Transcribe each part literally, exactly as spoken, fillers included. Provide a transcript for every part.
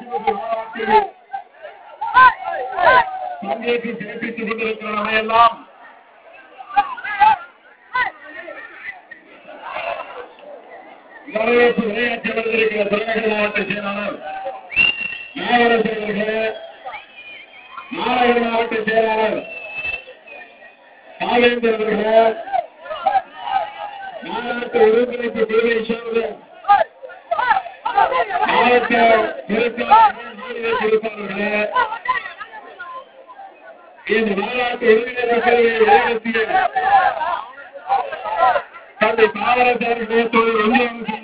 பங்கேற்று சிறப்பித்துக் கொண்டிருக்கிற நம்மையெல்லாம் வரவேற்பு விளையாட்டு வந்திருக்கிற தலைநகர் மாவட்ட செயலாளர் நாகரசு அவர்களே, நாகர் மாவட்ட செயலாளர் காவேந்தர் அவர்களே, மாவட்ட ஒருங்கிணைப்பு குழுவை சேர்ந்த மாவட்ட பொறுப்பாளர்களே, இந்த மாவட்ட ஒருங்கிணைப்பு குழுவை வழிநடத்திய தந்தை காமராஜ் அவர்களே, தொழில் ஒன்றிய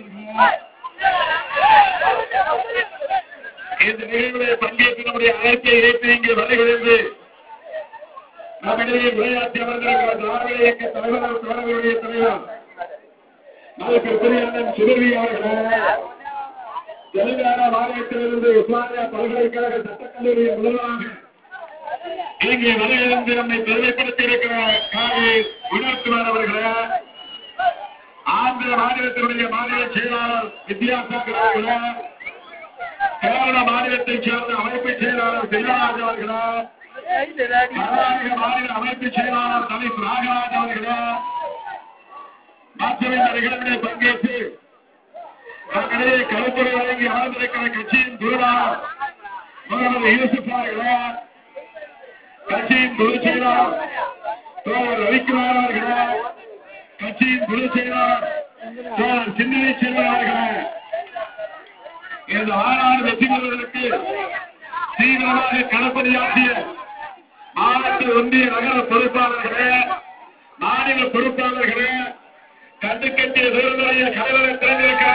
இந்த நிகழ்வுடைய பங்கேற்று நம்முடைய அழைப்பை ஏற்று இங்கே வருகிறது. நம்மிடையே விளையாட்டு அமர்ந்திருக்கிற திராவிட இயக்க தலைவர் தலைவருடைய தலைவர் மதத்திற்குரியண்ணன் சுதர்வி அவர்களே, தெலுங்கானா மாநிலத்திலிருந்து உஸ்மானியா பல்கலைக்கழக சட்டக்கல்லூரி முதல்வராக இங்கே வருகிறது நம்மை பெருமைப்படுத்தி இருக்கிற காவி குணத்துமார் அவர்களே, ஆந்திர மாநிலத்தினுடைய மாநில செயலாளர் வித்யாசாகர் அவர்களே, கேரள மாநிலத்தைச் சேர்ந்த அமைப்பு செயலாளர் செல்வராஜ் அவர்களே, கர்நாடக மாநில அமைப்பு செயலாளர் தலித் நாகராஜ் அவர்களே, மற்றும் இந்த நிகழ்வினை பங்கேற்று நம்மிடையே கருத்துரை வழங்கி அமர்ந்திருக்கிற கட்சியின் குருவாளர் முகமது யூசுப் அவர்களே, கட்சியின் பொதுச் செயலாளர் தோழர் ரவிக்குமார் அவர்களே, கட்சியின் பொதுச் செயலாளர் தோழர் சிந்தனை செல்வன் அவர்களே, இந்த மாநாடு வெற்றி பெறுவதற்கு தீவிரமாக களப்பணியாற்றிய மாவட்ட ஒன்றிய நகர பொறுப்பாளர்களே, மாநில பொறுப்பாளர்களே, கண்டுகட்டிய தேர்தலைய கலைவரை திறந்திருக்கிற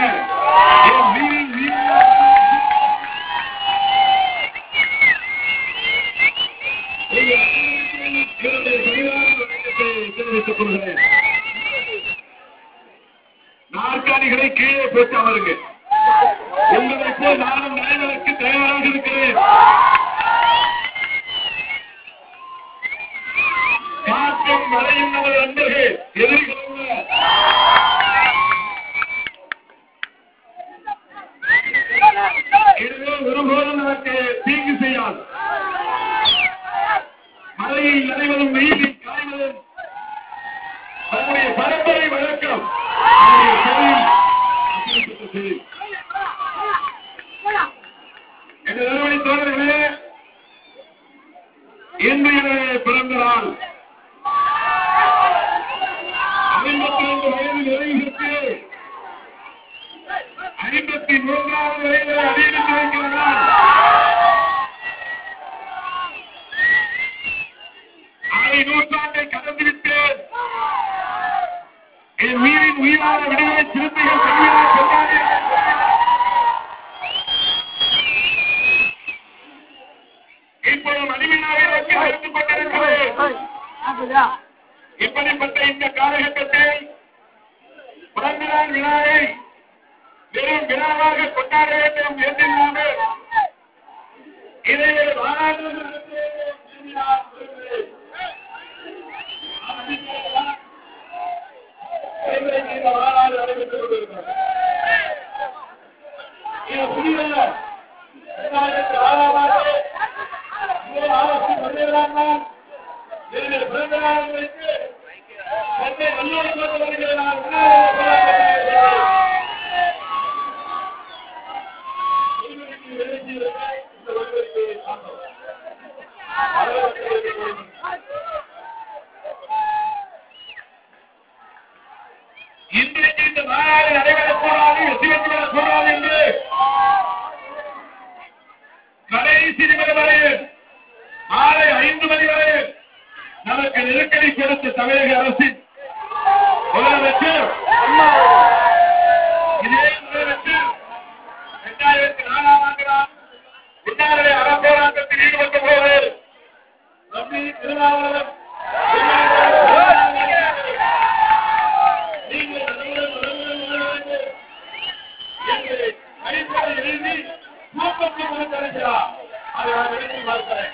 தெரிவித்துக் கொள்கிறேன். நாற்காலிகளை கீழே போட்டு அமருங்க. உங்களை போல் நானும் நடைமுறைக்கு தயாராக இருக்கிறேன். காற்றும் மழையும் நமது நண்பர்கள் எதிர்கொள்ள இதுவே ஒருபோதும் நமக்கு தீங்கு செய்யாது. மழையில் நனைவதும் வெயிலில் காய்வதும் நம்முடைய பரம்பரை வழக்கம். என்ற நிறுவன தோழர்களே, இன்றைய பிறந்த நாள் ஐம்பத்தி ரெண்டு வயது நிறைவுக்கு ஐம்பத்தி மூன்றாவது வயதை அதிகரித்து வைக்கிறார். அரை நூற்றாண்டை கடந்துவிட்டேன். என் உயிரின் உயிரான விடுதலை சிறுத்தைகள் கல்வியாக கொண்டாடி இப்போது மணிவிழாவை நோக்கி நடந்து கொண்டிருக்கிறேன். இப்படிப்பட்ட இந்த காலகட்டத்தில் பிறந்த நாள் விழாவை வெறும் விழாவாக கொண்டாட வேண்டும் என்றில்லாமல் இதை மாநாடு மாநாடு நடைபெற்றுக் கொண்டிருக்கிறது. இது புதிய இரண்டாயிரத்தி ஆறாம் ஆண்டு ஆலோசனை வருகிறார்கள். இரண்டு பிறந்த நாளுக்கு சென்னை வல்லூர் கொண்டு வருகிறார். இன்றைக்கு இந்த மாநாடு நடைபெறக்கூடாது, வெற்றி பெற்று வரக்கூடாது என்று கடைசி நிமிடம் வரையில் மாலை ஐந்து மணி வரையில் நமக்கு நெருக்கடி கொடுத்த தமிழக அரசின் முதலமைச்சர் இதே முதலமைச்சர் இரண்டாயிரத்தி நாலாம் ஆண்டு உண்ணாவிரத அறப்போராட்டத்தில் ஈடுபட்ட போது நம்பி திருமாவளவன் எழுதி தூக்கத்தை தருகிறார். அதை நான் எழுதி பார்க்கிறேன்.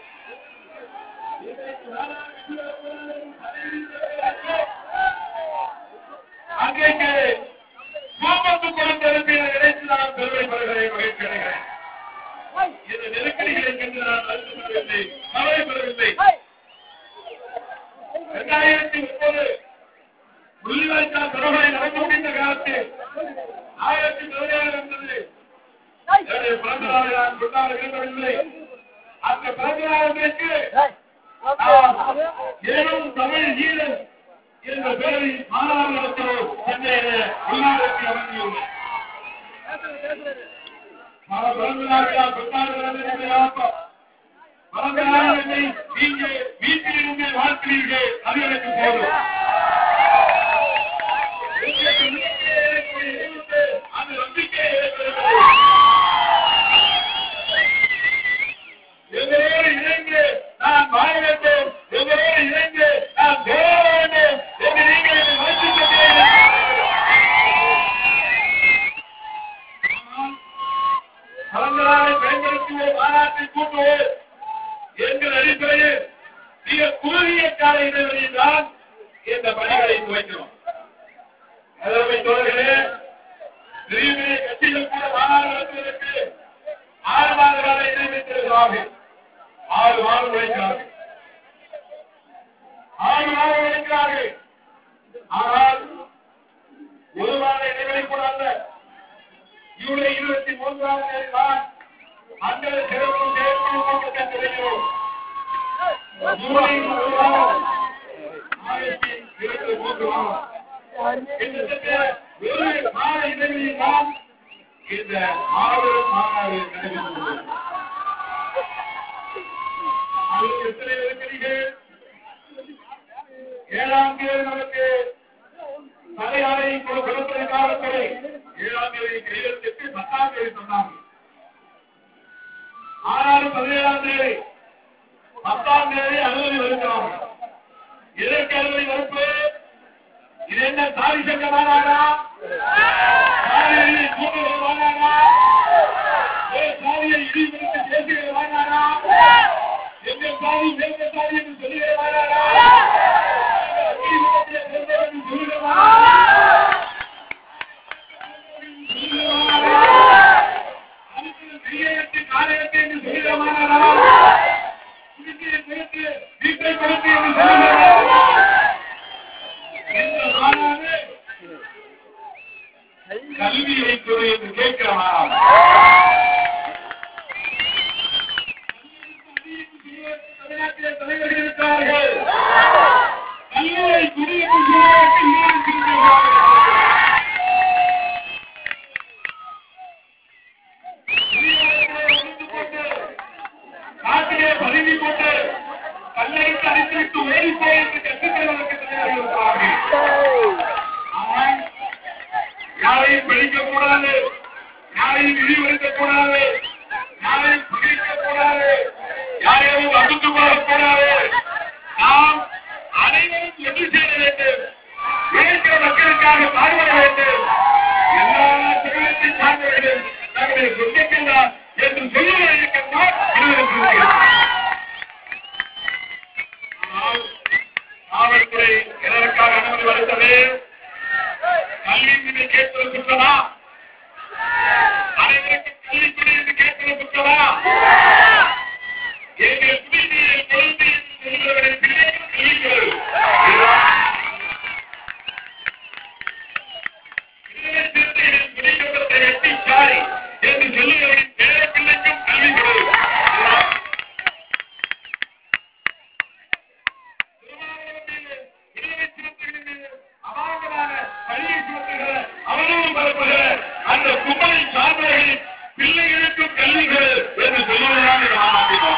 அன்றைக்கு கோபத்து கொடுத்ததற்கு நினைத்து நான் பெருமைப்படுகிறேன், மகிழ்ச்சி அடைகிறேன். கவலைப்படவில்லை கவலைப்படவில்லை இரண்டாயிரத்தி முப்பது முள்ளிவாய்க்கால் படுகொலை நடந்து முடிந்த காலத்தில் ஆயிரத்தி பதினேழு இருந்தது. என்னுடைய பிறந்த நாளை நான் கொண்டாட விரும்பவில்லை. அந்த பிறந்த நாளுக்கு ஏழும் தமிழ் ஈழம் என்ற பெயரில் மாநாடு நடத்துவோம் சென்னையில உள்நாடுக்கு அமைந்துள்ளது. பிறந்த நாளையால் கொண்டாடுவது பிறந்த நாளை நீங்கள் வீட்டிலிருந்து வாழ்க்கிறீர்கள், அது எனக்கு போதும். அந்த நம்பிக்கை எங்களோடு இணைந்து நான் வாழ வேண்டும், எங்களோடு இணைந்து நான் போக வேண்டும் என்று நீங்கள் என்னை வாழ்த்துகிறீர்கள். பிறந்த நாளை பயன்படுத்துவோம், மாநாட்டை கூட்டுவோம் என்கிற அடிப்படையில் மிக குறுகிய கால இடைவெளியில் தான் இந்த பணிகளை துவைக்கிறோம். அதற்கு தோழர்களே, திடீரென கட்சிகள் கூட மாநாடு நடத்துவதற்கு ஆறு மாத கால இடைவெளித்திருக்கிறார்கள். ஆறு மாதம் உழைக்கிறார்கள் ஆறு மாதம் உழைக்கிறார்கள் ஆனால் ஒரு மாத இடைவெளி கூட அல்ல. ஜூலை இருபத்தி மூன்றாம் தேதி தான் மண்டல சிறப்பு செயற்குழு கூட்டத்தை தொடங்கினோம். ஜூலை ஆயிரத்தி இருபத்தி மூன்று கிட்டத்தட்ட ஒரு மாத இடைவெளியில் தான் இந்த மாபெரும் மாநாடு நடைபெற்றுள்ளது. அதில் எத்தனை இருக்கிறீர்கள்? ஏழாம் தேதி நமக்கு தலையாரை கொடுப்பதற்காக துறை ஏழாம் தேதி கையெழுத்திட்டு பத்தாம் தேதி சொன்னாங்க. ஆறாறு பதினேழாம் தேதி பத்தாம் தேதி அனுமதி வருகிறாங்க. எதற்கு அனுமதி மறுப்பு? இது என்ன சாதி சங்க மாநாடா? சாதியை கூட்டுகிற மாநாடா? சாதியை இடிபடுத்தி பேசுகிற மாநாடா? எங்கள் சாதி மேற்க சாதி என்று சொல்லுகிற மாநாடா? சொல்லுகிற மாநாடா? கையெழுத்து காலையத்தை என்று சொல்லுகிற மாநாடா? குடிக்கையை கொடுத்து வீட்டை கொடுத்து என்று சொல்லுகிற மாநாடா? இந்த மாநாடு கல்வியை துறை என்று கேட்கிற மாநாடு. தமிழ்நாட்டிலே தலைவர்கள் இருக்கிறார்கள். கல்வியை குடியேற்ற நாட்டிலே பதவி கொண்டு கல்லறைக்கு அடித்துவிட்டு ஓடிப்போய் என்று கற்றுத்தருவதற்கு தலைவர்கள் இருக்கிறார்கள். ஆனால் யாரையும் படிக்கக்கூடாது, யாரையும் இழிவுபடுத்தக்கூடாது, யாரையும் பகைக்கக்கூடாது, யாரையும் அகுத்து போடக்கூடாது. நாம் அனைவரும் ஒன்று சேர வேண்டும், உழைக்கிற மக்களுக்காக பாடுபட வேண்டும், எல்லா சமூகத்தை சார்ந்தவர்கள் தங்களுடைய சொந்தத்தில் தான் என்று சொல்லுவதற்கெல்லாம் காவல்துறை எதற்காக அனுமதி வளர்த்தது? கல்வி கேட்பது குற்றமா? அனைவருக்கும் கல்வித்துறை என்று கேட்பது குற்றமா? எங்கள் குடிநீரில் கொழுந்து என்று சொல்கிறவர்கள் பிள்ளைகள் கல்விக்கிறது. குடிக்கொண்டத்தை எட்டி சாரி என்று சொல்லுகிறவரின் பேர பிள்ளைக்கும் கல்விக்கிறது. அபாரமான பள்ளியை சுமத்துகிற அவரும் பரப்புகிற அந்த கும்பலை சார்ந்தவர்களின் பிள்ளைகளுக்கும் கல்விகள் என்று சொல்லுவதுதான் இந்த மாநாட்டில்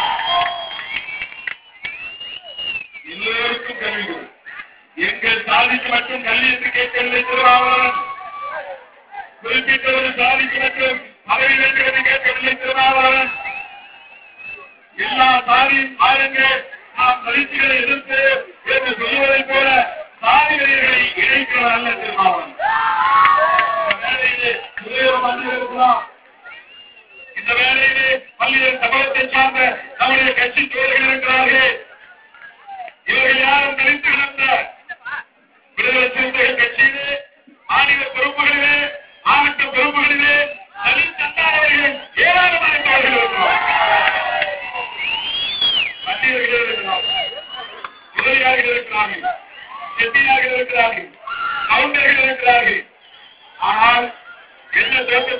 எல்லோருக்கும் கல்விகள். எங்கள் சாதிக்கு மட்டும் கல்வி என்று கேட்கவில்லை திருமாவளவன். குறிப்பிட்ட ஒரு சாதிக்கு மட்டும் பதவி வேண்டும் என்று கேட்கவில்லை திருமாவளவன். எல்லா சாதியும் பாருங்கள், நாம் தலித்துகளை எதிர்த்து என்று சொல்லுவதைப் போல சாதி வெறியர்களை இணைக்கிறது அல்ல திருமாவளவன். வேலையிலே துறையோரம் வந்து இருக்கலாம். இந்த வேலையிலே பல்வேறு சமூகத்தை சார்ந்த நம்முடைய கட்சி தோழர்கள் இருக்கிறார்கள். இவர்கள் யாரும் தலித்து கிடந்த விடுதலை சிறுத்தைகள் கட்சியிலே மாநில பொறுப்புகளிலே மாவட்ட பொறுப்புகளிலே தலித் அல்லாதவர்கள் ஏராளமான தோழர்கள் இருக்கிறார்.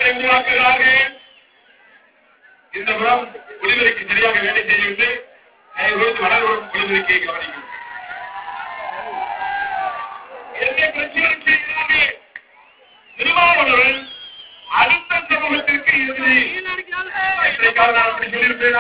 திட்டங்களை உருவாக்குகிறார்கள். இந்த புறம் ஒளிபெருக்கி சரியாக வேலை செய்யவில்லை. வளரும் ஒளிபெருக்கியை கவனிக்கும். என்ன பிரச்சனை செய்கிறார்கள்? திருமாவளவன் அடுத்த சமூகத்திற்கு எதிரி. இன்றைக்காவது நான் அப்படி சொல்லியிருப்பேனா?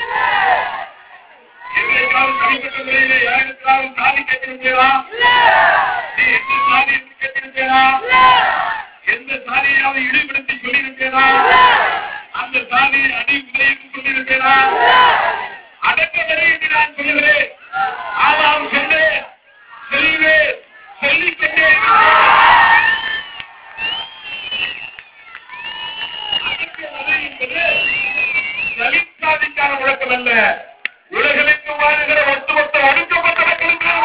இன்றைக்காவது தனிப்பட்ட முறையிலே யாருக்காவது சாதி கேட்டிருப்பேனா? நீ எந்த சாதி என்று கேட்டிருப்பேனா? எந்த சாதியாவது இழிவுபடுத்தி சொல்லியிருப்பேனா? அந்த சாதியை அடி உதயம் சொல்லியிருப்பேனா? அடக்கவரை என்று நான் சொல்லுகிறேன். ஆனால் சொன்னேன், சொல்லுவேன், சொல்லிக்கொண்டே அடக்கவரை என்பது தலித் சாதிக்கான முழக்கம் அல்ல. உலகிற்கு வாழ்கிற ஒட்டுமொத்த ஒடுக்கப்பட்ட மக்களுக்கான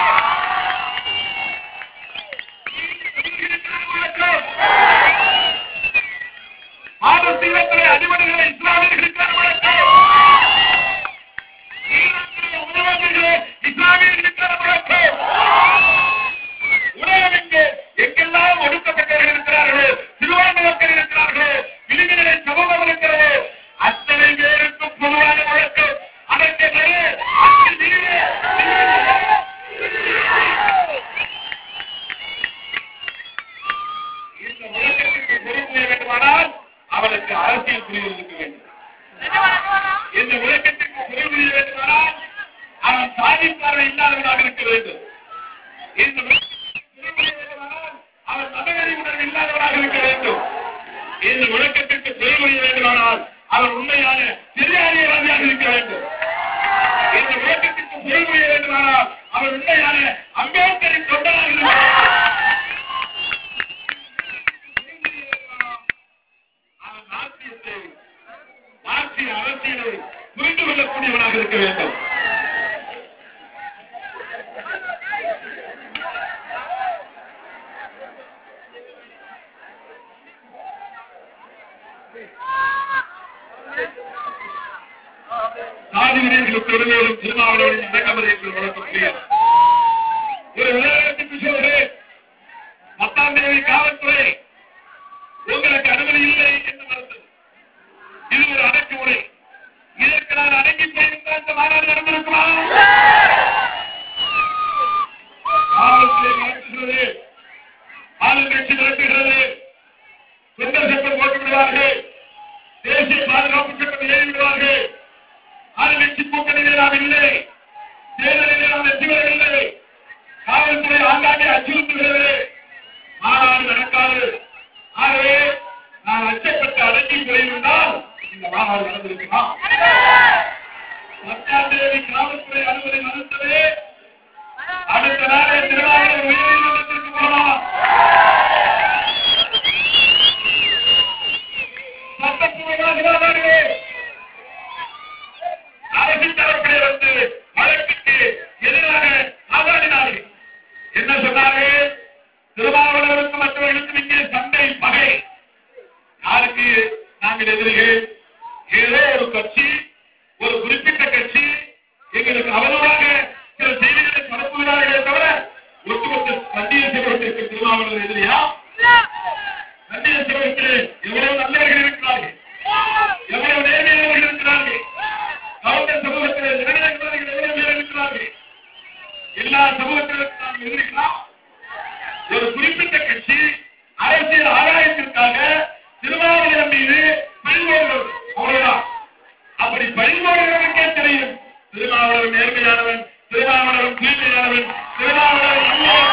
முழக்கம். பாலஸ்தீனத்திலே அடிமணிகளை இஸ்லாமியர்களுக்கான முழக்கம். ஈராக்கிலே உணவகங்களே இஸ்லாமியர்களுக்கான முழக்கம். உலகமெங்கே எங்கெல்லாம் ஒடுக்கப்பட்டவர்கள் இருக்கிறார்களோ, சிறுபான்மை மக்கள் இருக்கிறார்களோ, விளிம்புநிலை சமூகம் இருக்கிறதோ, அத்தனை பேருக்கும் பொதுவான முழக்கம். அதற்கு இந்த முழக்கத்திற்கு பொறுப்பு வேண்டுமானால் அவருக்கு அரசியல் புரிதல் இருக்க வேண்டும். இந்த முழக்கத்திற்கு பொறுப்பு வேண்டுமானால் அவன் சாதி பார்வை இல்லாதவனாக இருக்க வேண்டும். இந்த வேண்டுமானால் அவன் மதவெறி உணர்வு இல்லாதவனாக இருக்க வேண்டும். இந்த முழக்கத்திற்கு பொறுப்பு வேண்டுமானால் அவர் உண்மையான பெரியாரியவாதியாக இருக்க வேண்டும். இந்த முழக்கத்திற்கு பொறுப்பு வேண்டுமானால் அவர் உண்மையான அம்பேத்கரின் தொண்டராக இருக்க வேண்டும். அவன் நாட்டியத்தை நாட்டிய அரசியலை புரிந்து கொள்ளக்கூடியவனாக இருக்க வேண்டும். சாதிவினர்களுக்கு இடையிலும் திருமாவளவனின் அடக்கமறை என்று வழங்கக்கூடிய ஒரு விளையாட்டுக்கு சொல்கிறேன். பத்தாம் தேதி காவல்துறை உங்களுக்கு அனுமதி இல்லை என்று மறுத்தது. இது ஒரு அடக்குமுறை. இதற்கு நான் அடங்கி போயிருந்தால் இந்த மாநாடு நடந்திருக்குமா? காவல்துறை நடத்துகிறது, ஆளுங்கட்சி நடத்துகிறது, சுந்தர் சட்டம் போட்டு விடுவார்கள், தேசிய பாதுகாப்பு சட்டம் ஏறி விடுவார்கள். ஆளுங்கட்சி கூட்டணியில் நாம் இல்லை, தேர்தலில் நாம் வெற்றி பெறவில்லை, காவல்துறை ஆங்காங்கே அச்சுறுத்துகிறது, மாநாடு நடக்காது. ஆகவே நான் அச்சப்பட்டு அடங்கி போயிருந்தால் இந்த மாநாடு நடந்திருக்குமா? பத்தாம் தேதி காவல்துறை அனுமதி மறுத்தது. அடுத்த நாளே திருவாரூர் உயர்நீதிமன்றத்திற்கு போகலாம். சட்டப்பூர்வமாக அரசு தரப்பிலே வந்து வழக்குக்கு எதிராக வாதாடினார்கள். என்ன சொன்னார்கள்? திருமாவளவருக்கு மற்றவர்களுக்கு இங்கே சண்டை பகை. யாருக்கு நாங்கள் எதிரிகள்? ஏதோ ஒரு கட்சி, ஒரு குறிப்பிட்ட கட்சி எங்களுக்கு அவதூறாக சில செய்திகளை பரப்புகிறார்களே தவிர ஒட்டுமொத்த கண்டிய சமூகத்திற்கு திருமாவளவர் எதிரியா? கண்டிய சமூகத்திலே எவ்வளவு நல்லவர்கள் இருக்கிறார்கள், எவ்வளவு நேர்மையானவர்கள் இருக்கிறார்கள். கவுண்டர் சமூகத்தில் ஜனநாயகவாதிகள் எவ்வளவு பேர் இருக்கிறார்கள். எல்லா சமூகத்திற்கு நாம் எதிர்க்கலாம். ஒரு குறிப்பிட்ட கட்சி அரசியல் ஆதாயத்திற்காக திருமாவளவன் மீது பழிபோடுகிறது, அவ்வளவுதான். அப்படி பழிபோடுகிறவனுக்கே தெரியும் திருமாவளவன் நேர்மையானவன், திருமாவளவன் தூய்மையானவன், திருமாவளவன் நல்லவன்.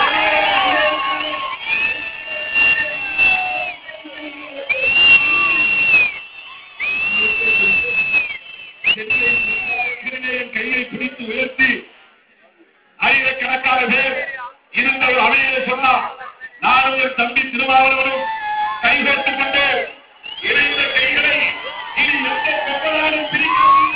கையை பிடித்து உயர்த்தி ஆயிரக்கணக்கான பேர் இருந்த ஒரு அவையிலே சொன்னார், நானும் என் தம்பி திருமாவளவனும் கைகோர்த்துக் கொண்டு இணைந்த கைகளை இனி எந்த கப்பலாலும் பிரிக்க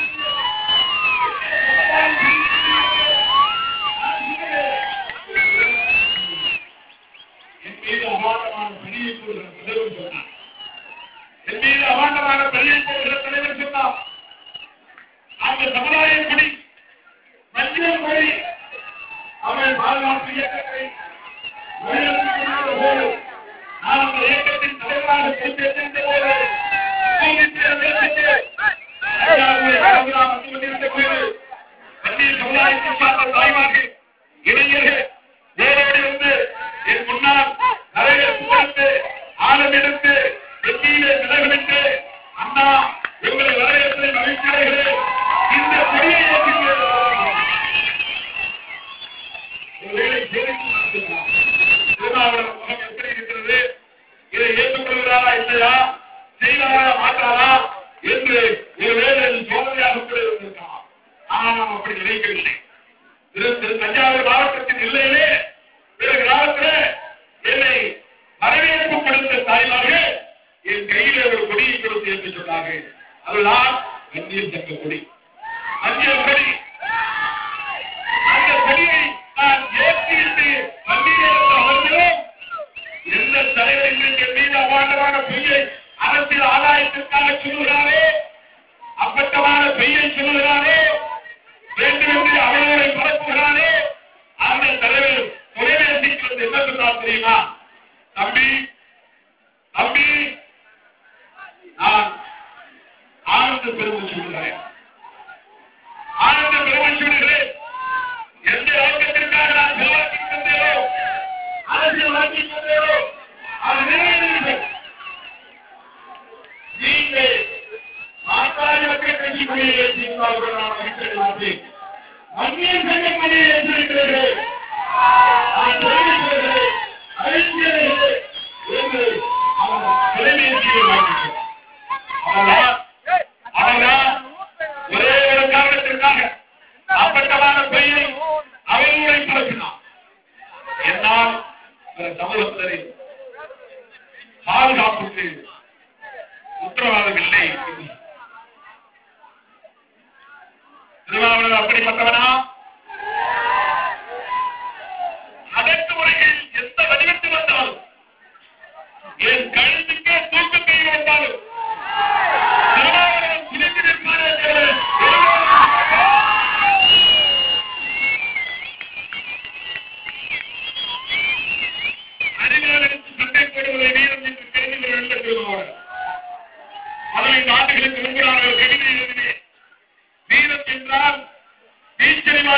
என் மீது அபாண்டமான பணியை போடுகிற தலைவர் சொன்னார். என் மீது அபாண்டமான பணியை போடுகிற தலைவர் சொன்னார். அந்த சமுதாயப்படி மஞ்சள் மொழி அவர்கள் பாதுகாப்பு இயக்கத்தை நான் அந்த இயக்கத்தின் தலைவராக இந்த கொடியை திருமாவளவன் முகம் எப்படி இருக்கிறது, இதை ஏற்றுக்கொள்கிறாரா இல்லையா, செய்வாரா மாற்றாரா என்று ஒருவேளை சோதனையாக கூட இருந்திருக்கலாம். ஆனால் நாம் அப்படி நினைக்கவில்லை. திரு தஞ்சாவூர் மாவட்டத்தின் எல்லையிலே பிற கிராமத்தில் என்னை வரவேற்பு கொடுத்த தாய்மார்கள் என் கையிலே ஒரு கொடியை கொடுத்து என்று சொன்னார்கள். அதுதான் மஞ்சள் சங்க கொடி. மஞ்சள் கொடி. அந்த கொடியை நான் ஏற்றிட்டு வண்டியில் அவர்களும் எந்த தலைவர்கள் என் மீது அபாண்டமான பொய்யை அரசியல் ஆதாயத்திற்காக சொல்லுகிறாரே, அப்பட்டமான பொய்யை சொல்லுகிறாரே, வேண்டுமென்று அவர்களை பரப்புகிறாரே, அந்த தலைவர் தொலைபேசிக்கு என்ன சொன்னார் தெரியுமா? தம்பி தம்பி நான் ஆனந்த பெருமை சொல்கிறேன், ஆனந்த பெருமை சொல்கிறேன். எந்த நோக்கத்திற்காக நான் செலவாக்கி தந்தேனோ, அரசியல் வாக்கி தந்தேனோ, அது நிறைவேறியது. நீங்கள் மாற்றாதி மக்கள் கட்சி கொடியை ஏற்றிருந்தால் கூட நான் மகிழ்ச்சி மாட்டேன். மத்திய சங்க கொடியை ஏற்றிருக்கிறீர்கள், நான் தெரிவிக்கிறேன் அறிஞர்களே என்று அவர் தொலைபேசியை வாங்கிட்டார். அவர்தான் அவர்தான் ஒரே ஒரு காரணத்திற்காக அப்பட்டமான பெயரை அவர்களை பரப்பினார். என்னால் சமூகத்தினரின் பாதுகாப்புக்கு உத்தரவாதம் இல்லை. திருமாவளவன் அப்படிப்பட்டவனா? அடக்குமுறைகள் எந்த வடிவத்தில் வந்தாலும், என் கழுத்துக்கே தூக்கு கையில் வந்தாலும் திருமாவளவன் துணிந்து நிற்பாரே தவிர அறிவாளருக்கு சண்டை போடுவதை வீரம் என்று தெரிந்து கொள்ள திருமாவளவன் பதினைந்து ஆண்டுகளுக்கு முன்பு நான் ஒரு கவிதை எழுதினேன். வீரம் என்றால் நீச்சல்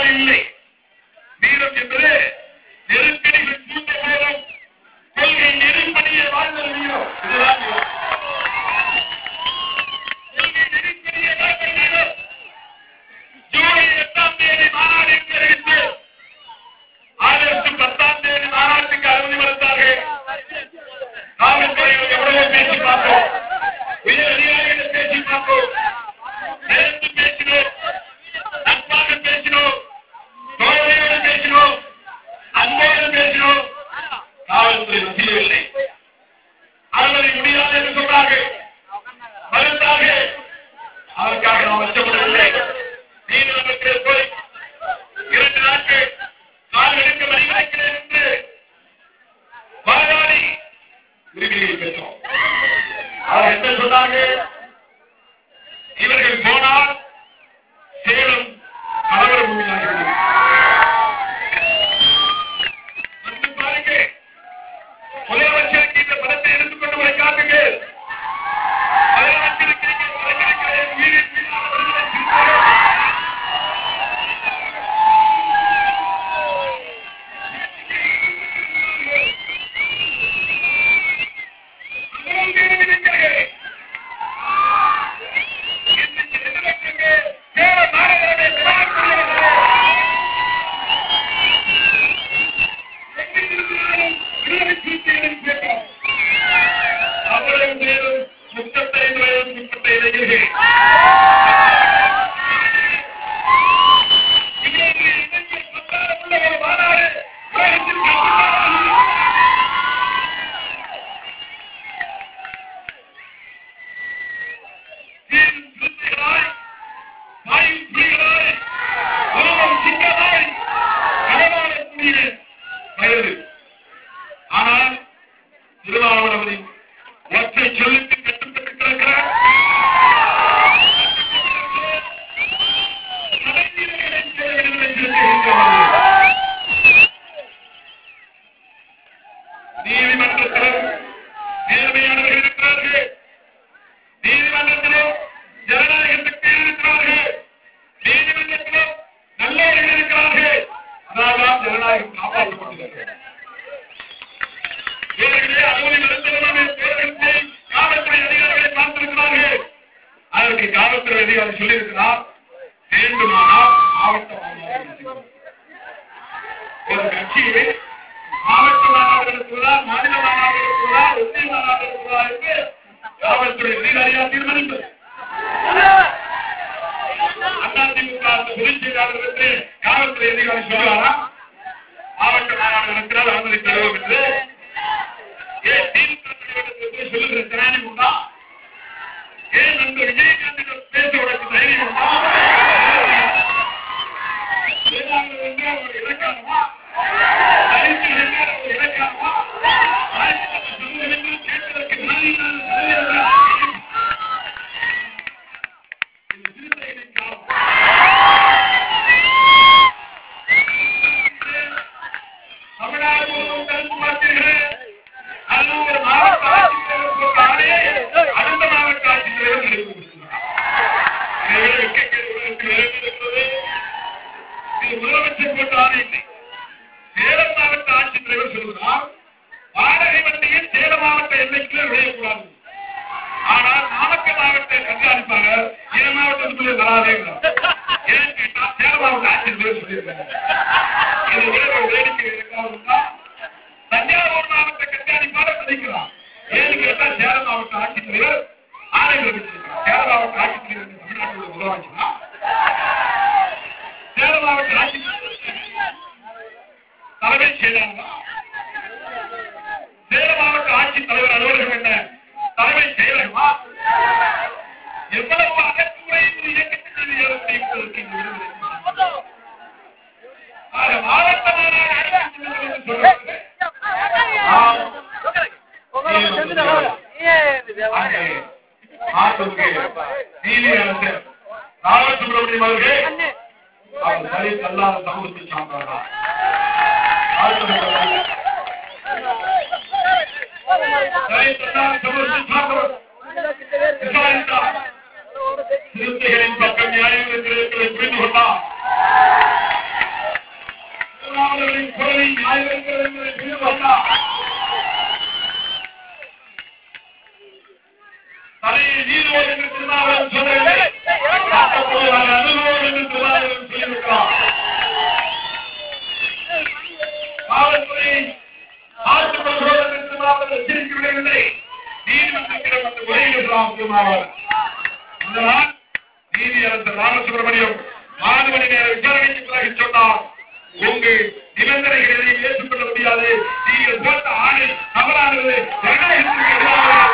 காவல்துறை அதிகாரி சொல்லியிருக்கிறார், வேண்டுமானால் மாவட்ட ஒரு கட்சி மாவட்ட மாநாடு இருக்கிறதா, மாநில மாநாடு இருக்கிறதா, ஒன்றிய மாநாடு இருக்கிறதா என்று காவல்துறை அதிகாரியா தீர்மானிப்பது. அதிமுக பொதுச் செயலாளருக்கு காவல்துறை அதிகாரி சொல்லுவாரா மாவட்ட மாநாடு நடக்கிறார் அனுமதி தருவோம் என்று? ஏன் திமுக தலைவர்களுக்கு சொல்லுகிற திராணி உண்டா? ஏன் அந்த விஜயகாந்திடம் பேச உனக்கு தைரியம் உண்டா? ஒரு இலக்காரமா ஒரு இலக்காரமா கேட்பதற்கு தமிழ்நாடு முழுவதும் கருத்து பார்த்தீர்கள். அதுவும் ஒரு மாவட்ட ஆட்சித்தலைவர் போட்டாலே அடுத்த மாவட்ட ஆட்சித்தலைவர் நடைபெறுகிறார். இது முதலமைச்சர் போட்டாலே இல்லை. சேலம் மாவட்ட ஆட்சித்தலைவர் சொல்கிறார், வாடகை வண்டியில் சேலம் மாவட்ட எல்லைக்குள்ளே விளையக்கூடாது. ஆனால் நாமக்கல் மாவட்ட கண்காணிப்பாளர் இந்த மாவட்டத்துக்குள்ளே வராதே. ஏன் கேட்டால் சேலம் மாவட்ட ஆட்சித்தலைவர் சொல்லியிருக்காங்க. இது ஒரு வேடிக்கை இருக்காதுன்னா தஞ்சாவூர் மாவட்ட கண்காணிப்பாளர் சந்திக்கிறார். ஏன்னு கேட்டால் சேலம் மாவட்ட ஆட்சித்தலைவர் ஆணை பிறப்பிச்சிருக்கிறார். சேலம் மாவட்ட ஆட்சித்தலைவர் தமிழ்நாட்டில் முதலமைச்சரா? சேலம் மாவட்ட ஆட்சித்தலைவர் தலைமைச் செயலாளரா? சேலம் மாவட்ட ஆட்சித்தலைவர் அலுவலகம் என்ன தலைமைச் செயலகமா? எவ்வளவு அகற்றுறை இயக்கத்தில் ஏற்படுத்தி மாவட்ட நீதியரசர் ராமசுப்ரமணியம் அவர்கள் அவர் சரி கல்லாத சமூகத்தை சார்ந்தவரா? சிறுத்தைகளின் பக்கம் நியாயங்கள் புரிந்து கொண்டார். குரலை நியாயங்கள் புரிந்து கொண்டார். தலையை நீரோடு என்று திருமாவளவன் சொல்லவில்லை, அனுபவம் என்று திருமாவளவன் சொல்லியிருக்கிறார். காவல்துறை ஆற்றுப்படுகிறோம் என்று திருமாவளவன் எச்சரிக்கை விடவில்லை, நீதிமன்றத்திடம் வந்து முறையிடுகிறான் திருமாவளவன். அதனால் நீதியரசர் ராமசுப்ரமணியம் நாலு மணி நேர விசாரணைக்கு பிறகு சொன்னார், உங்கள் நிபந்தனைகளை ஏற்றுக்கொள்ள முடியாது, நீங்கள் போட்ட ஆணை தவறானது, ஜனநாயகத்திற்கு எதிரானது.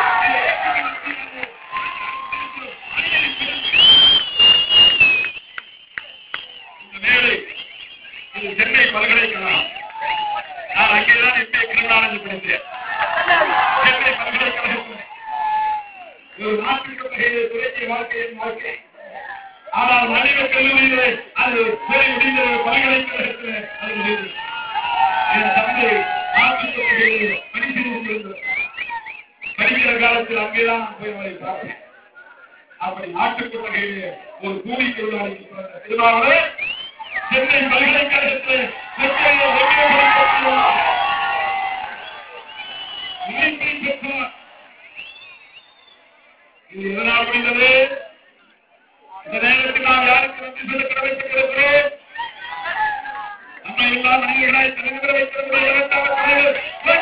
இந்த வேலை இது சென்னை பல்கலைக்கழகம். நான் அங்கேதான் எம்பிஏ கிரிமினாலஜி படித்தேன். சென்னை பல்கலைக்கழகத்தில் ஒரு நாட்டுக்கு துறைக்கு வாழ்க்கையின் வாழ்க்கை. ஆனால் மனித கல்லூரியிலே அது துறை முடிந்தது, பல்கலைக்கழகத்தில் அது முடிந்தது. என் தந்தை நாட்டுக்கு பணிபுரிந்து படிக்கிற காலத்தில் அங்கேதான் நான் போய் அவரை பார்த்தேன். அப்படி நாட்டுக்கு வகையிலே ஒரு கூலி தொழிலாளிக்கு பிறந்த திருமாவளவன் சென்னை பல்கலைக்கழகத்தில் இது எதனால் முடிந்தது? இந்த நேரத்தில் நாம் யாருக்கு நன்றி சொல்ல கடமைப்பட்டிருக்கிறோம்? நம்ம எல்லா மனிதர்களாய் தலைவர் வைத்திருக்கிற இரண்டாவது தலைவர்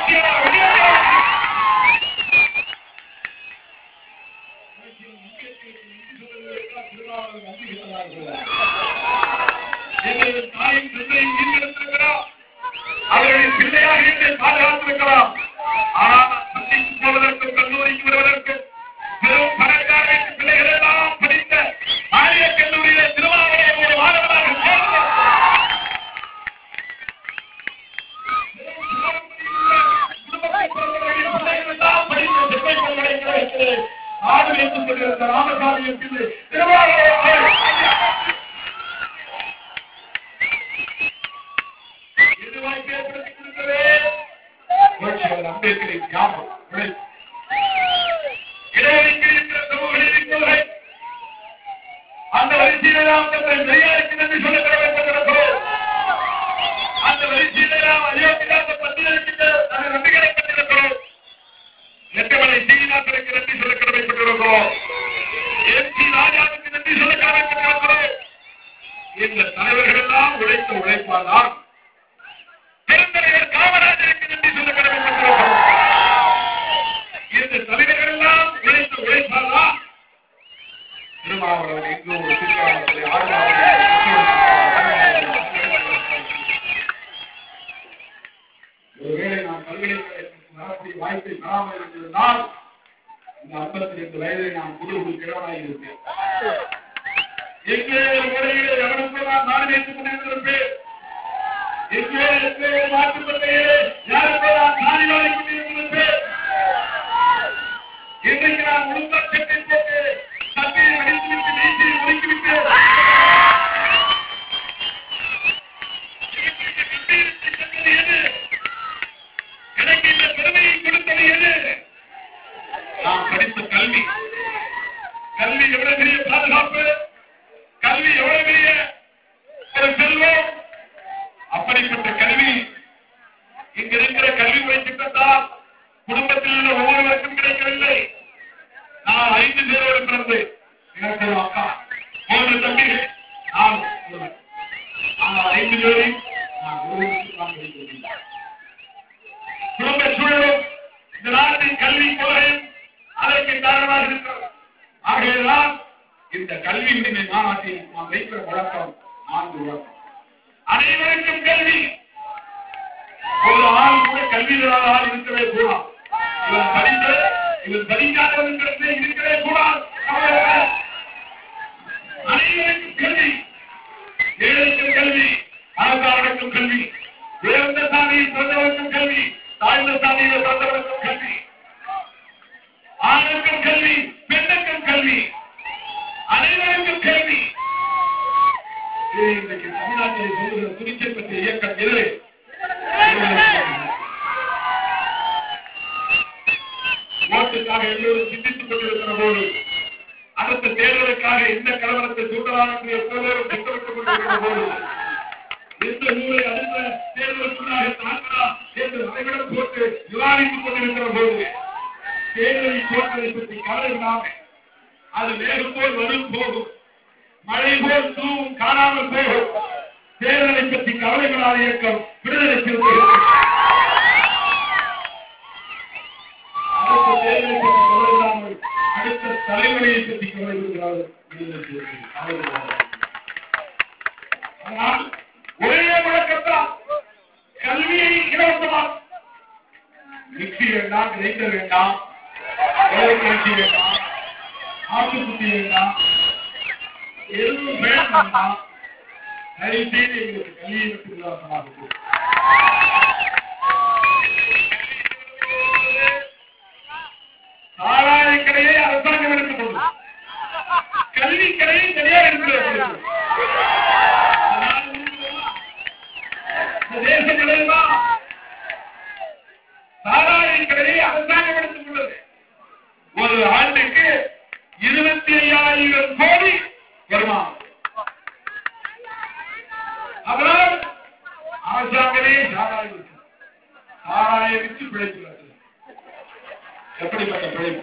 எங்களது தாயும் தந்தையும் ஈர்த்திருக்கிறார். அவர்களின் பிள்ளையாக என்னை பாதுகாத்திருக்கலாம். ஆனால் பள்ளிக்கு போவதற்கும் கல்லூரிக்கு வருவதற்கும் பெரும் பணக்கார வீட்டு பிள்ளைகள் எல்லாம் படித்த ஆரிய கல்லூரியிலே திருமாவளவன் ஒரு மாணவனாக சேர்ந்தார். பிள்ளைகள் எல்லாம் படித்த சென்னை பல்கலைக்கழகத்திலே ஆடு வைத்துக் கொண்டிருந்த ராமசாமி பிள்ளை திருமாவளவன் எதுவாய்ப்பு ஏற்படுத்திக் கொடுத்ததே அம்பேத்கரின் தியாகம். இடஒதுக்கீடு சமூக நீதித்துறை அந்த வரிசையிலே நாம் பெரியாருக்கு நன்றி சொல்ல கடமைப்பட்டிருக்கிறோம். அந்த வரிசையிலே நாம் அயோத்தியாக பட்டியலுக்கு நாங்கள் நன்றி கடமைப்பட்டிருக்கிறோம். எட்டமலை சீனாத்திற்கு நன்றி சொல்ல கடமைப்பட்டிருக்கிறோம். எம் சி ராஜாவுக்கு இந்த தலைவர்கள் எல்லாம் உழைத்த உழைப்பால்தான் பெருந்தலைவர் காமராஜருக்கு நன்றி சொல்ல கடமைப்பட்டிருக்கிறோம். இந்த தலைவர்கள் எல்லாம் உழைத்த உழைப்பால்தான் திருமாவளவன் இங்கு ஒரு திருக்காலத்தை ஒருவேளை நான் பல்கலைக்கழகத்திற்கு வரக்கூடிய வாய்ப்பை பெறாமல் இருந்திருந்தால் இந்த ஐம்பத்தி ரெண்டு வயதை நான் குடும்ப கிழவனாக இருப்பேன். எங்கே முறையிலே எவனுக்கு நான் நாடு வைத்துக் கொண்டிருந்திருப்பேன். எங்கே எங்கே மாற்றுப்பட்டையே யாருக்கோ நான் நாடி வாழி கொண்டிருந்திருப்பேன். இன்றைக்கு நான் உளுந்த சட்டை போட்டு சட்டையை அடித்துவிட்டு நீச்சியை ஒதுக்கிவிட்டு எனக்கு இந்த பெருமையை கொடுத்தது எது? நான் படித்த கல்வி. கல்வி எவ்வளவு பெரிய பாதுகாப்பு, கல்வி எவ்வளவு பெரிய ஒரு செல்வம். அப்படிப்பட்ட கல்வி இங்க இருக்கிற கல்வி முறை திட்டத்தால் குடும்பத்தில் உள்ள ஒவ்வொருவருக்கும் கிடைக்கவில்லை. நான் ஐந்து பேரோடு பிறந்து எனக்கு ஒரு அக்கா, மூன்று தம்பிகள், நான் ஆனால் ஐந்து பேரை நான் ஒருவருக்கும் கிடைக்கவில்லை. குடும்ப சூழலும் இந்த நாட்டின் கல்வி கொள்கையும் அதற்கு காரணமாக இருக்கிறது. ஆகையால் இந்த கல்வி உரிமை மாநாட்டில் நாம் வைக்கிற முழக்கம் நான்கு முழக்கம். அனைவருக்கும் கல்வி. ஒரு ஆள் கூட கல்வி இல்லாத ஆள் இருக்கவே கூடாது. இவன் படித்த இவன் படிக்காதவர்களுக்கு இருக்கவே கூடாது. அனைவருக்கும் கல்வி. ஏழைக்கும் கல்வி, பணக்காரனுக்கும் கல்வி, உயர்ந்த சாதியில் பிறந்தவருக்கும் கல்வி, தாழ்ந்த சாதியில் பிறந்தவருக்கும் கல்வி, ஆணுக்கும் கல்வி, பெண்ணுக்கும் கல்வி, அனைவருக்கும் கல்வி. இன்றைக்கு தமிழ்நாட்டில் சொல்லுகிற துணிச்சல் பற்றிய இயக்கம் எது? ஓட்டுக்காக எல்லோரும் சிந்தித்துக் கொண்டிருக்கிற போது, அடுத்த தேர்தலுக்காக எந்த கலவரத்தை தூண்டலாம் என்று எப்போதோரும் திட்டமிட்டுக் கொண்டிருக்கிற போது, எந்த நூலை அடுத்த தேர்தலுக்குள்ளாக தாக்கலாம் என்று வரைபடம் போட்டு விவாதித்துக் கொண்டிருக்கிற போது, தேர்தலில் தோற்றதை பற்றி கவலை இல்லாமல் அது வேகம் போல் வரும் போகும், மழை போல் தூவும் காணாமல் போகும். தேர்தலை பற்றி கவலைப்படாத இயக்கம் விடுதலை சிறுத்தைகள். அடுத்த தேர்தலை பற்றி கவலை இல்லாமல் அடுத்த தலைமுறையை பற்றி கவலை விடுகிறார்கள் விடுதலை சிறுத்தைகள். ஆனால் ஒரே முழக்கத்தான், கல்வியை இலவசமாக. மிக்சி வேண்டாம், கிரைண்டர் வேண்டாம், தொலைக்காட்சி வேண்டாம், ஆட்டுக்குட்டி வேண்டாம், எதுவும் வேண்டாம். தயவுசெய்து எங்களுக்கு கல்வியை விட்டு இலவசமாக இருக்கும். சாராய கடையை அரசாங்கம் எடுத்துக் கொண்டு கல்வி கடையை தனியார் எடுத்துக் தேச நிலைவா சாராய கடையை அரசாங்கம் எடுத்துக் கொண்டது. ஒரு ஆண்டுக்கு இருபத்தி ஐயாயிரம் கோடி வருமானம். அதனால் அரசாங்கமே சாராயம் சாராய விற்று பிழைக்கிறது. எப்படிப்பட்ட பிழைப்பு?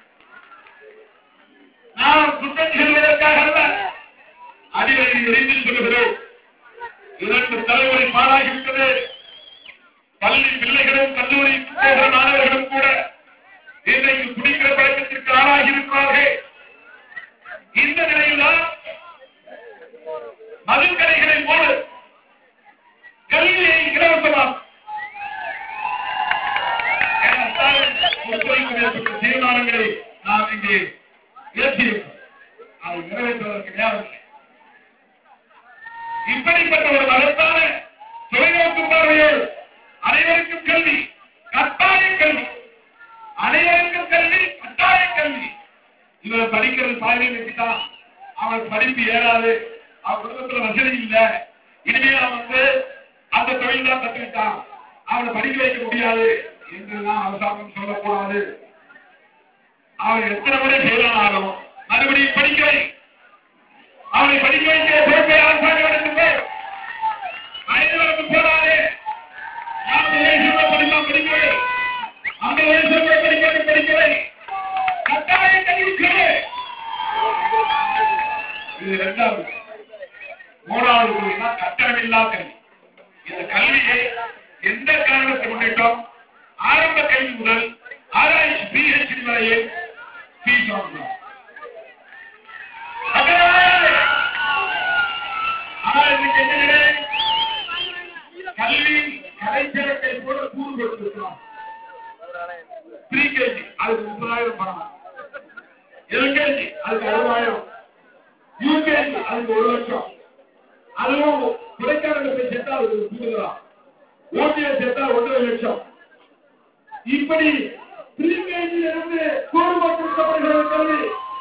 நாம் குற்றம் செல்வதற்காக அல்ல, அதிகாரி இறைந்து சொல்லுகிறோம். இரண்டு தலைமுறை பாழாகிவிட்டது. பள்ளி பிள்ளைகளும் கல்லூரி போகிற மாணவர்களும் கூட இன்றைக்கு குடிக்கிற பழக்கத்திற்கு ஆளாகி இருக்கிறார்கள். இந்த நிலையில்தான் மதுக்கடைகளை போல கல்வியை இலவசமாக தீர்மானங்களை நாம் இங்கே ஏற்றியிருக்கிறோம். அதை நிறைவேற்றுவதற்கு நேரம் இல்லை. இப்படிப்பட்ட ஒரு மகத்தான தொலைநோக்கு பார்வையோடு அனைவருக்கும் கல்வி, கட்டாய கல்வி, அனைவருக்கும் கல்வி, கட்டாய கல்வி. இவர் படிக்கிறது பாதையை வச்சுட்டான், அவன் படிப்பு ஏறாது, அவன் குடும்பத்தில் வசதி இல்லை, இனிமேல் அவன் வந்து அந்த தொழில் தான் கற்றுக்கிட்டான், அவனை படிக்க வைக்க முடியாது என்றுதான் அரசாங்கம் சொல்லக்கூடாது. அவன் எத்தனை முறை செய்யலாம் ஆகும், மறுபடியும் படிக்க வை. அவனை படிக்க வைக்க பொறுப்பை அரசாங்கம் எடுத்து ஐந்து வரைக்கு போனாலே நாற்பது வயசு படிக்கலாம் படிக்கவே, ஐம்பது வயசு படிக்க படிக்கவே கட்டாய கல்வி. இது இரண்டாவது. மூணாவது கொள்கைனா கட்டணமில்லா கல்வி. இந்த கல்வியை எந்த காரணத்தை முன்னிட்டோம்? ஆரம்ப கல்வி முதல் ஆராய்ச்சி பிஹெச்டி வரையை ஃபீஸ் வாங்கலாம். ஆனால் இன்னைக்கு என்ன நிலை? கல்வி கடைச்சரட்டை போல கூறு கொடுத்திருக்கிறோம். ப்ரீ கேஜி அதுக்கு முப்பதாயிரம் பணம், எல்கேஜி அதுக்கு அறுபதாயிரம், யூகேஜி அதுக்கு ஒரு லட்சம், அதுவும் துறைக்காரர்களை சேர்த்தா அதுக்கு கூடுதலாம், ஓட்டியை சேர்த்தா ஒன்றரை லட்சம். இப்படி ப்ரீ கேஜியிலிருந்து கூறு கொடுக்கப்படுகிற கல்வி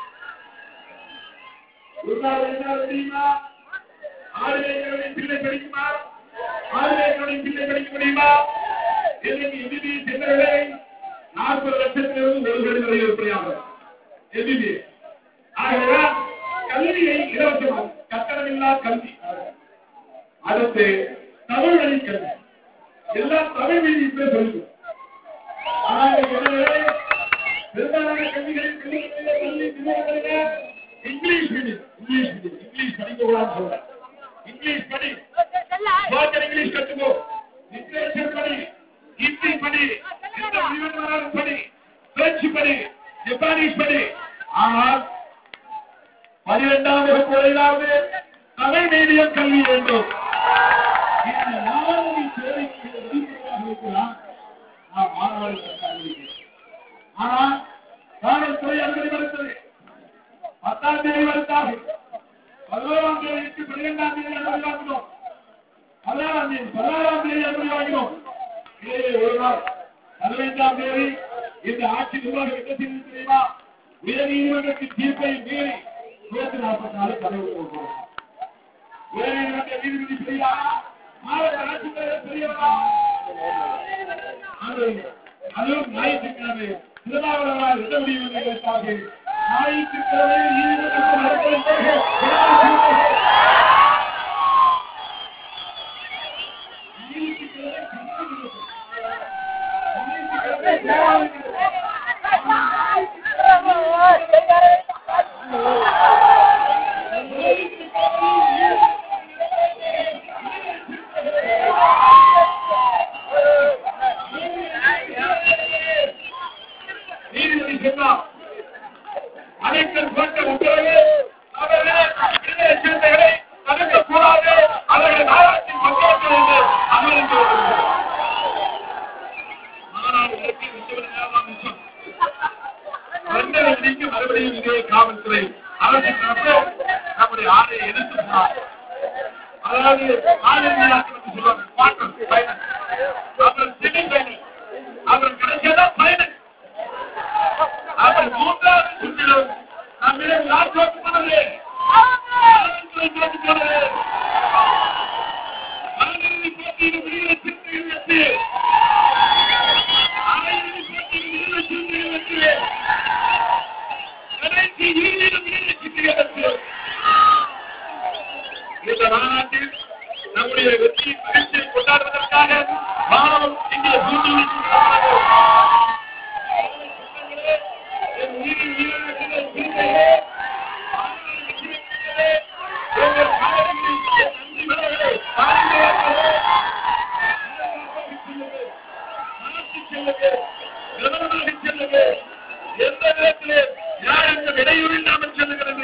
என்ன தெரியுமா? ஆறு ஏக்கரின் பிள்ளை படிக்குமா? ஆறு ஏக்கரின் பிள்ளை படிக்க முடியுமா? இன்னைக்கு எம்பிபிஎஸ் என்ன விலை? நாற்பது லட்சத்திலிருந்து ஒரு கோடி வரை விற்பனையாகும் எம்பிபிஎஸ். ஆகையால் கல்வியை இலவசம், கட்டணமில்லா கல்வி. அடுத்து தமிழ் வழி கல்வி, எல்லாம் தமிழ் வழி இப்ப சொல்லுங்க. ஆனால் பெரும்பாலான கல்விகளில் கல்வி நிறுவனங்களில் English medium, English medium, English படிக்க கூடாது சொல்றேன். இங்கிலீஷ் படி, ஸ்போக்கன் இங்கிலீஷ் கற்றுக்கோ, லிட்ரேச்சர் படி, ஹிந்தி படி, எந்த மொழிவனாலும் படி, பிரெஞ்சு படி, ஜப்பானீஸ் படி. ஆனால் பனிரெண்டாம் வகுப்பு வரையிலாவது தமிழ் மீடியம் கல்வி வேண்டும். இந்த நான்கு தேவைக்கு நாம் மாணவர்கள். ஆனால் காவல்துறை அனுமதி மறுத்தது. பத்தாம் தேதி வருத்தாது, பதினோராம் தேதிக்கு பன்னிரெண்டாம் தேதி அனுமதி வாங்கினோம், பதினாறாம் தேதி பதினாறாம் தேதி அனுமதி வாங்கினோம். ஒரு நாள் பதினைந்தாம் தேதி இந்த ஆட்சி நிர்வாகம் என்ன செய்து தெரியுமா? உயர் நீதிமன்றத்தின் தீர்ப்பை மீறி நூற்றி நாற்பத்தி நாலு பதவி உயர் நீதிமன்ற நீதிபதி பெரியா, மாவட்ட ஆட்சித்தலைவர் பெரியவரா, அதுவும் ஞாயிற்றுக்கிழமை திருநாவலரால் எந்த முடிவு நிகழ்த்தார்கள். ஞாயிற்றுக்கிழமை நீதிமன்றத்தில் நீதிபதி சொன்னார், அனைத்து போட்ட உத்தரவு அவர்களை சேர்ந்தவர்களை தடுக்கக்கூடாது, அவர்களை நாளாட்சியில் பங்கேற்க என்று அமர்ந்து மறுபடியும் இதே காவல்துறை அரசு தரப்பு நம்முடைய ஆணையை எதிர்த்து போனார். அதாவது ஆளுநர் சொல்லுவாங்க, அப்புறம் செமி ஃபைனல், அப்புறம் கடைசியதான் ஃபைனல். அப்புறம் மூன்றாவது சுற்றிலும் நம்மிடம் யார் தோற்று போனது? காவல்துறை தோற்று போனது. ஆயிரத்தி போட்டியில் விடுதலை சிறுத்தைகள் வெற்றி, ஆயிரத்தி போட்டியில் விடுதலை சிறுத்தைகள் வெற்றி, கடைசி இறுதியிலும் விடுதலை சிறுத்தைகள் வெற்றி. இந்த மாநாட்டில் நம்முடைய வெற்றியின் மகிழ்ச்சியை கொண்டாடுவதற்காக மாணவம் இங்கே கூட்டி எந்த நேரத்திலே யார் எந்த இடையூறு இல்லாமல் செல்லுகிறது